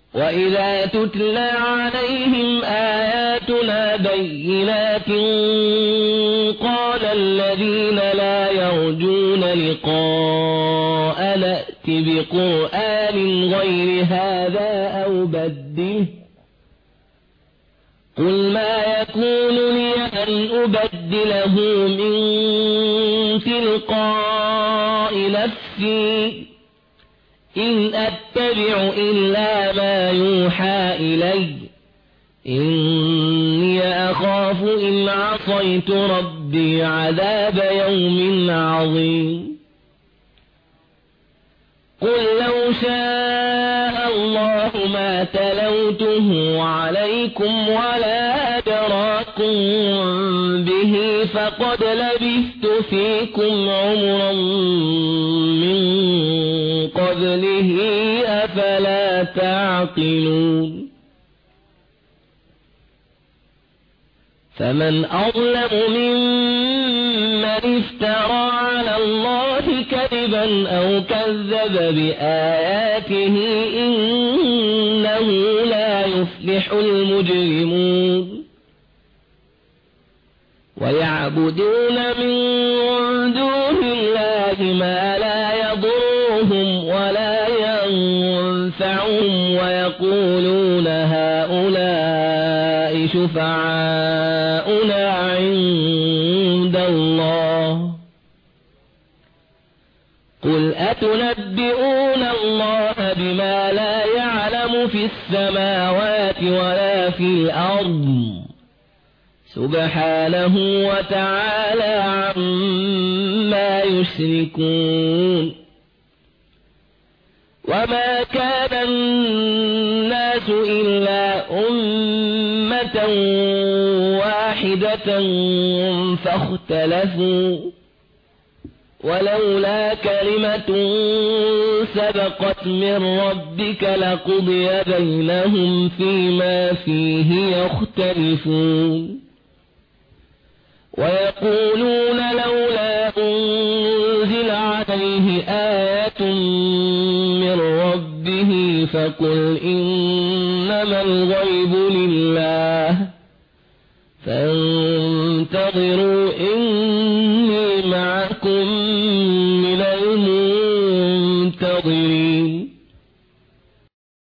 وإذا تتلى عليهم آياتنا بينات قال الذين لا يرجون لقاء نأت بقرآن غير هذا أو بدله قل ما يكون لي أن أبدله من تلقاء نفسي إن أتبع إلا ما يوحى إلي إني أخاف إن عصيت ربي عذاب يوم عظيم قل لو شاء الله ما تلوته عليكم ولا أدراكم به فقد لبثت فيكم عمرا من قبله أفلا تعقلون فمن أظلم ممن افترى على الله كذبا أو كذب بآياته إنه لا يفلح المجرمون ويعبدون من دون الله ما لا يضرهم ولا ينفعهم ويقولون هؤلاء شفعاؤنا عند الله قل أتنبئون الله بما لا يعلم في السماوات ولا في الأرض سبحانه وتعالى عما يشركون وما كان الناس إلا أمة واحدة فاختلفوا ولولا كلمة سبقت من ربك لقضي بينهم فيما فيه يختلفون ويقولون لولا أنزل عليه آية من ربه فقل إنما الغيب لله فانتظروا إني معكم من المنتظرين